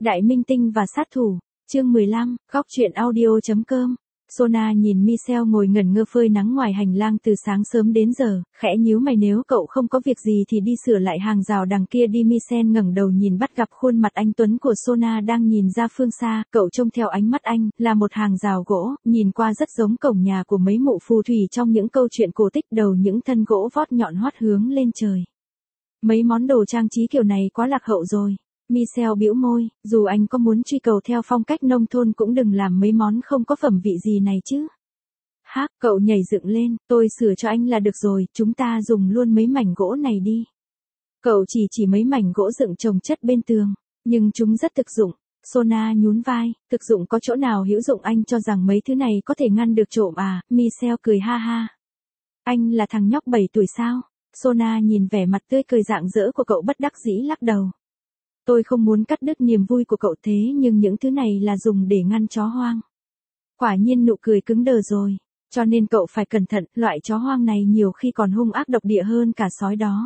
Đại minh tinh và sát thủ, chương 15, góc truyện audio.com. Sona nhìn Michelle ngồi ngẩn ngơ phơi nắng ngoài hành lang từ sáng sớm đến giờ, khẽ nhíu mày, nếu cậu không có việc gì thì đi sửa lại hàng rào đằng kia đi. Michelle ngẩng đầu nhìn, bắt gặp khuôn mặt anh tuấn của Sona đang nhìn ra phương xa. Cậu trông theo ánh mắt anh, là một hàng rào gỗ, nhìn qua rất giống cổng nhà của mấy mụ phù thủy trong những câu chuyện cổ tích, đầu những thân gỗ vót nhọn hoắt hướng lên trời. Mấy món đồ trang trí kiểu này quá lạc hậu rồi. Michelle bĩu môi, dù anh có muốn truy cầu theo phong cách nông thôn cũng đừng làm mấy món không có phẩm vị gì này chứ. Hác, cậu nhảy dựng lên, tôi sửa cho anh là được rồi, chúng ta dùng luôn mấy mảnh gỗ này đi. Cậu chỉ mấy mảnh gỗ dựng chồng chất bên tường, nhưng chúng rất thực dụng. Sona nhún vai, thực dụng có chỗ nào hữu dụng, anh cho rằng mấy thứ này có thể ngăn được trộm à? Michelle cười ha ha. Anh là thằng nhóc 7 tuổi sao? Sona nhìn vẻ mặt tươi cười rạng rỡ của cậu bất đắc dĩ lắc đầu. Tôi không muốn cắt đứt niềm vui của cậu, thế nhưng những thứ này là dùng để ngăn chó hoang. Quả nhiên nụ cười cứng đờ rồi, cho nên cậu phải cẩn thận, loại chó hoang này nhiều khi còn hung ác độc địa hơn cả sói đó.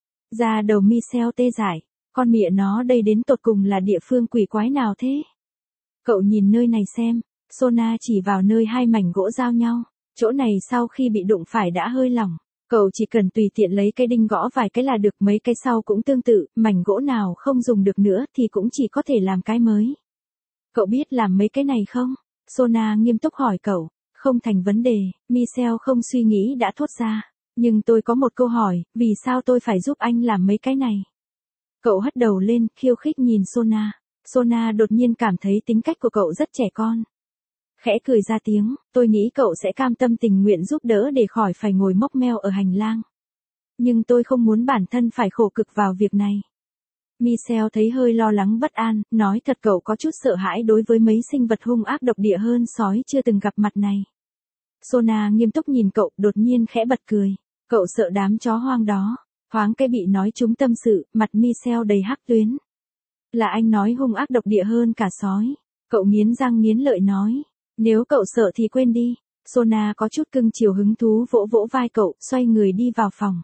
Da đầu Michelle tê dại, con mẹ nó đây đến tột cùng là địa phương quỷ quái nào thế? Cậu nhìn nơi này xem, Sona chỉ vào nơi hai mảnh gỗ giao nhau, chỗ này sau khi bị đụng phải đã hơi lỏng. Cậu chỉ cần tùy tiện lấy cái đinh gõ vài cái là được, mấy cái sau cũng tương tự, mảnh gỗ nào không dùng được nữa thì cũng chỉ có thể làm cái mới. Cậu biết làm mấy cái này không? Sona nghiêm túc hỏi cậu. Không thành vấn đề, Michelle không suy nghĩ đã thốt ra. Nhưng tôi có một câu hỏi, vì sao tôi phải giúp anh làm mấy cái này? Cậu hất đầu lên, khiêu khích nhìn Sona. Sona đột nhiên cảm thấy tính cách của cậu rất trẻ con. Khẽ cười ra tiếng, tôi nghĩ cậu sẽ cam tâm tình nguyện giúp đỡ để khỏi phải ngồi mốc meo ở hành lang. Nhưng tôi không muốn bản thân phải khổ cực vào việc này. Michelle thấy hơi lo lắng bất an, nói thật cậu có chút sợ hãi đối với mấy sinh vật hung ác độc địa hơn sói chưa từng gặp mặt này. Sona nghiêm túc nhìn cậu, đột nhiên khẽ bật cười. Cậu sợ đám chó hoang đó. Thoáng cái bị nói trúng tâm sự, mặt Michelle đầy hắc tuyến. Là anh nói hung ác độc địa hơn cả sói. Cậu nghiến răng nghiến lợi nói. Nếu cậu sợ thì quên đi. Sona có chút cưng chiều hứng thú vỗ vỗ vai cậu, xoay người đi vào phòng.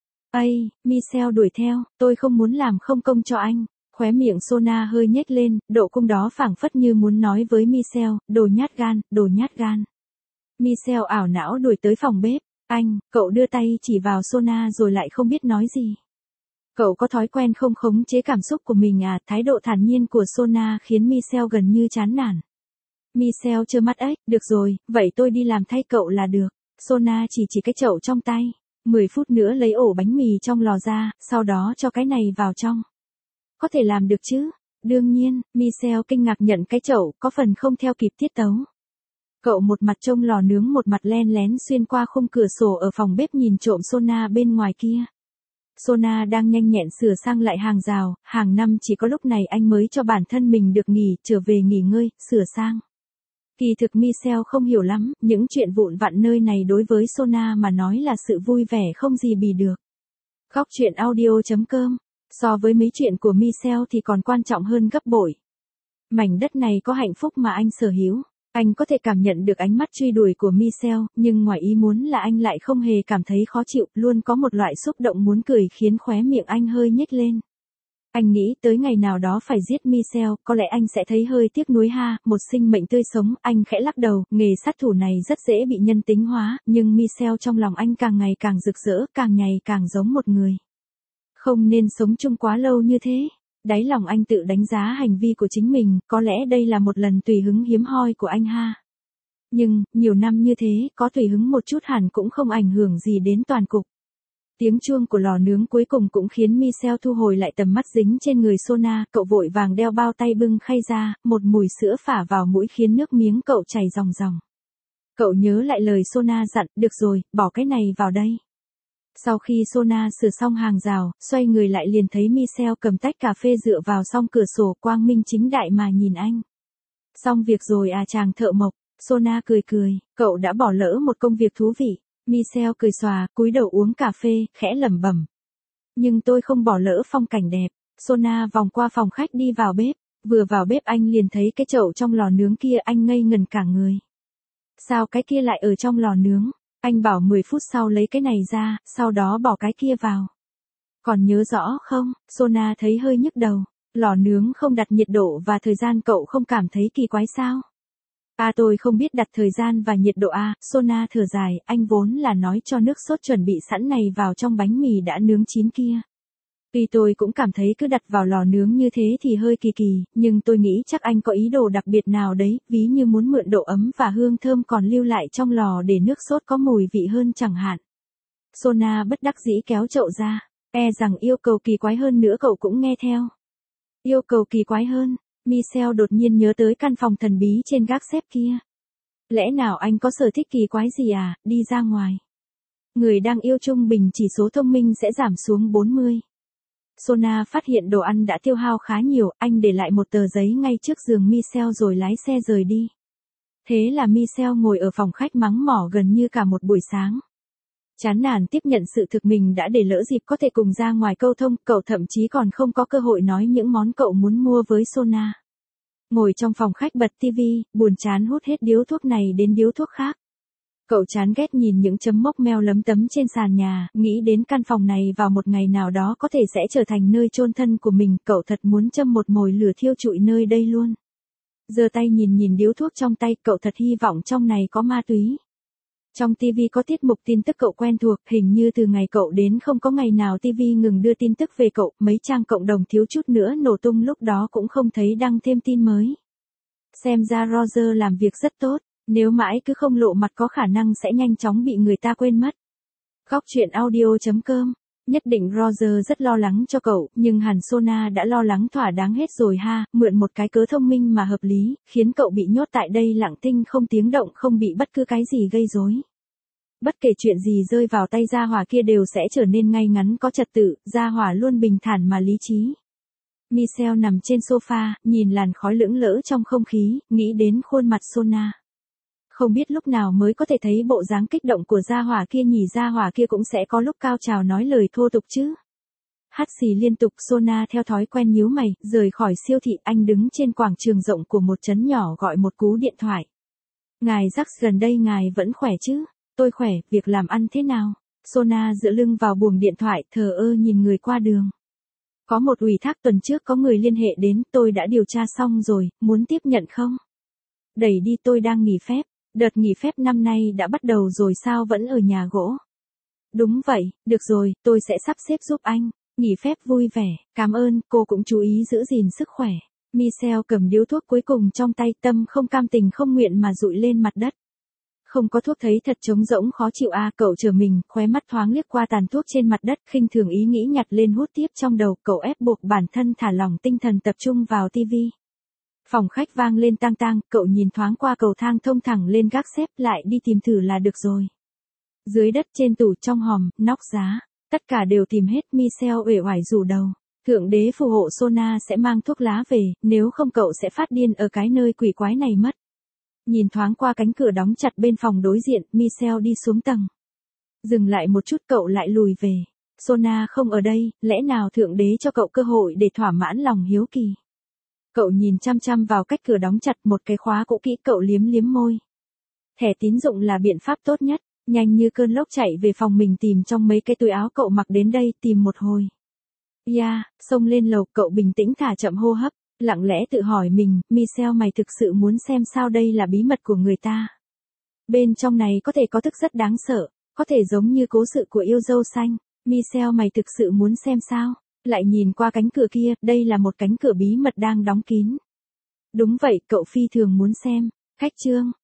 Ây, Michelle đuổi theo, tôi không muốn làm không công cho anh. Khóe miệng Sona hơi nhếch lên, độ cung đó phảng phất như muốn nói với Michelle, đồ nhát gan, đồ nhát gan. Michelle ảo não đuổi tới phòng bếp. Anh, cậu đưa tay chỉ vào Sona rồi lại không biết nói gì. Cậu có thói quen không khống chế cảm xúc của mình à? Thái độ thản nhiên của Sona khiến Michelle gần như chán nản. Michelle trơ mắt ếch, được rồi, vậy tôi đi làm thay cậu là được. Sona chỉ cái chậu trong tay. 10 phút nữa lấy ổ bánh mì trong lò ra, sau đó cho cái này vào trong. Có thể làm được chứ? Đương nhiên, Michelle kinh ngạc nhận cái chậu, có phần không theo kịp tiết tấu. Cậu một mặt trông lò nướng một mặt len lén xuyên qua khung cửa sổ ở phòng bếp nhìn trộm Sona bên ngoài kia. Sona đang nhanh nhẹn sửa sang lại hàng rào, hàng năm chỉ có lúc này anh mới cho bản thân mình được nghỉ, trở về nghỉ ngơi, sửa sang. Kỳ thực Michelle không hiểu lắm, những chuyện vụn vặt nơi này đối với Sona mà nói là sự vui vẻ không gì bì được. Góc truyện audio.com, so với mấy chuyện của Michelle thì còn quan trọng hơn gấp bội. Mảnh đất này có hạnh phúc mà anh sở hữu. Anh có thể cảm nhận được ánh mắt truy đuổi của Michelle, nhưng ngoài ý muốn là anh lại không hề cảm thấy khó chịu, luôn có một loại xúc động muốn cười khiến khóe miệng anh hơi nhếch lên. Anh nghĩ tới ngày nào đó phải giết Michelle, có lẽ anh sẽ thấy hơi tiếc nuối ha, một sinh mệnh tươi sống. Anh khẽ lắc đầu, nghề sát thủ này rất dễ bị nhân tính hóa, nhưng Michelle trong lòng anh càng ngày càng rực rỡ, càng ngày càng giống một người. Không nên sống chung quá lâu như thế. Đáy lòng anh tự đánh giá hành vi của chính mình, có lẽ đây là một lần tùy hứng hiếm hoi của anh ha. Nhưng, nhiều năm như thế, có tùy hứng một chút hẳn cũng không ảnh hưởng gì đến toàn cục. Tiếng chuông của lò nướng cuối cùng cũng khiến Michelle thu hồi lại tầm mắt dính trên người Sona, cậu vội vàng đeo bao tay bưng khay ra, một mùi sữa phả vào mũi khiến nước miếng cậu chảy ròng ròng. Cậu nhớ lại lời Sona dặn, được rồi, bỏ cái này vào đây. Sau khi Sona sửa xong hàng rào, xoay người lại liền thấy Michelle cầm tách cà phê dựa vào song cửa sổ quang minh chính đại mà nhìn anh. Xong việc rồi à chàng thợ mộc, Sona cười cười, cậu đã bỏ lỡ một công việc thú vị. Michelle cười xòa, cúi đầu uống cà phê, khẽ lẩm bẩm. Nhưng tôi không bỏ lỡ phong cảnh đẹp. Sona vòng qua phòng khách đi vào bếp, vừa vào bếp anh liền thấy cái chậu trong lò nướng kia, anh ngây ngẩn cả người. Sao cái kia lại ở trong lò nướng? Anh bảo 10 phút sau lấy cái này ra, sau đó bỏ cái kia vào. Còn nhớ rõ không? Sona thấy hơi nhức đầu. Lò nướng không đặt nhiệt độ và thời gian cậu không cảm thấy kỳ quái sao? Tôi không biết đặt thời gian và nhiệt độ Sona thở dài, anh vốn là nói cho nước sốt chuẩn bị sẵn này vào trong bánh mì đã nướng chín kia. Tuy tôi cũng cảm thấy cứ đặt vào lò nướng như thế thì hơi kỳ kỳ, nhưng tôi nghĩ chắc anh có ý đồ đặc biệt nào đấy, ví như muốn mượn độ ấm và hương thơm còn lưu lại trong lò để nước sốt có mùi vị hơn chẳng hạn. Sona bất đắc dĩ kéo chậu ra, rằng yêu cầu kỳ quái hơn nữa cậu cũng nghe theo. Yêu cầu kỳ quái hơn, Michelle đột nhiên nhớ tới căn phòng thần bí trên gác xếp kia. Lẽ nào anh có sở thích kỳ quái gì đi ra ngoài. Người đang yêu trung bình chỉ số thông minh sẽ giảm xuống 40. Sona phát hiện đồ ăn đã tiêu hao khá nhiều, anh để lại một tờ giấy ngay trước giường Michelle rồi lái xe rời đi. Thế là Michelle ngồi ở phòng khách mắng mỏ gần như cả một buổi sáng. Chán nản tiếp nhận sự thực mình đã để lỡ dịp có thể cùng ra ngoài câu thông, cậu thậm chí còn không có cơ hội nói những món cậu muốn mua với Sona. Ngồi trong phòng khách bật tivi, buồn chán hút hết điếu thuốc này đến điếu thuốc khác. Cậu chán ghét nhìn những chấm mốc meo lấm tấm trên sàn nhà, nghĩ đến căn phòng này vào một ngày nào đó có thể sẽ trở thành nơi chôn thân của mình, cậu thật muốn châm một mồi lửa thiêu trụi nơi đây luôn. Giơ tay nhìn điếu thuốc trong tay, cậu thật hy vọng trong này có ma túy. Trong TV có tiết mục tin tức cậu quen thuộc, hình như từ ngày cậu đến không có ngày nào TV ngừng đưa tin tức về cậu, mấy trang cộng đồng thiếu chút nữa nổ tung lúc đó cũng không thấy đăng thêm tin mới. Xem ra Roger làm việc rất tốt, nếu mãi cứ không lộ mặt có khả năng sẽ nhanh chóng bị người ta quên mất. Góc chuyện audio.com. Nhất định Roger rất lo lắng cho cậu, nhưng hẳn Sona đã lo lắng thỏa đáng hết rồi mượn một cái cớ thông minh mà hợp lý, khiến cậu bị nhốt tại đây lặng thinh không tiếng động, không bị bất cứ cái gì gây rối. Bất kể chuyện gì rơi vào tay gia hỏa kia đều sẽ trở nên ngay ngắn có trật tự, gia hỏa luôn bình thản mà lý trí. Michelle nằm trên sofa, nhìn làn khói lững lỡ trong không khí, nghĩ đến khuôn mặt Sona. Không biết lúc nào mới có thể thấy bộ dáng kích động của gia hỏa kia nhỉ, gia hỏa kia cũng sẽ có lúc cao trào nói lời thô tục chứ. Hắt xì liên tục, Sona theo thói quen nhíu mày, rời khỏi siêu thị, anh đứng trên quảng trường rộng của một trấn nhỏ gọi một cú điện thoại. Ngài Jax, gần đây ngài vẫn khỏe chứ? Tôi khỏe, việc làm ăn thế nào? Sona dựa lưng vào buồng điện thoại, thờ ơ nhìn người qua đường. Có một ủy thác tuần trước có người liên hệ đến, tôi đã điều tra xong rồi, muốn tiếp nhận không? Đẩy đi, tôi đang nghỉ phép. Đợt nghỉ phép năm nay đã bắt đầu rồi sao vẫn ở nhà gỗ? Đúng vậy, được rồi, tôi sẽ sắp xếp giúp anh. Nghỉ phép vui vẻ, cảm ơn, cô cũng chú ý giữ gìn sức khỏe. Michelle cầm điếu thuốc cuối cùng trong tay, tâm không cam tình không nguyện mà dụi lên mặt đất. Không có thuốc thấy thật trống rỗng khó chịu cậu trở mình, khóe mắt thoáng liếc qua tàn thuốc trên mặt đất, khinh thường ý nghĩ nhặt lên hút tiếp trong đầu, cậu ép buộc bản thân thả lỏng tinh thần tập trung vào tivi. Phòng khách vang lên tang tang, cậu nhìn thoáng qua cầu thang thông thẳng lên gác xếp, lại đi tìm thử là được rồi. Dưới đất, trên tủ, trong hòm, nóc giá, tất cả đều tìm hết. Michelle uể oải rủ đầu. Thượng đế phù hộ Sona sẽ mang thuốc lá về, nếu không cậu sẽ phát điên ở cái nơi quỷ quái này mất. Nhìn thoáng qua cánh cửa đóng chặt bên phòng đối diện, Michelle đi xuống tầng. Dừng lại một chút, cậu lại lùi về. Sona không ở đây, lẽ nào thượng đế cho cậu cơ hội để thỏa mãn lòng hiếu kỳ. Cậu nhìn chăm chăm vào cách cửa đóng chặt, một cái khóa cũ kỹ, cậu liếm liếm môi. Thẻ tín dụng là biện pháp tốt nhất, nhanh như cơn lốc chạy về phòng mình tìm trong mấy cái túi áo cậu mặc đến đây, tìm một hồi. Xông lên lầu, cậu bình tĩnh thả chậm hô hấp, lặng lẽ tự hỏi mình, Michelle, mày thực sự muốn xem sao? Đây là bí mật của người ta. Bên trong này có thể có thức rất đáng sợ, có thể giống như cố sự của yêu dâu xanh. Michelle, mày thực sự muốn xem sao? Lại nhìn qua cánh cửa kia, đây là một cánh cửa bí mật đang đóng kín. Đúng vậy, cậu phi thường muốn xem. Cách chương.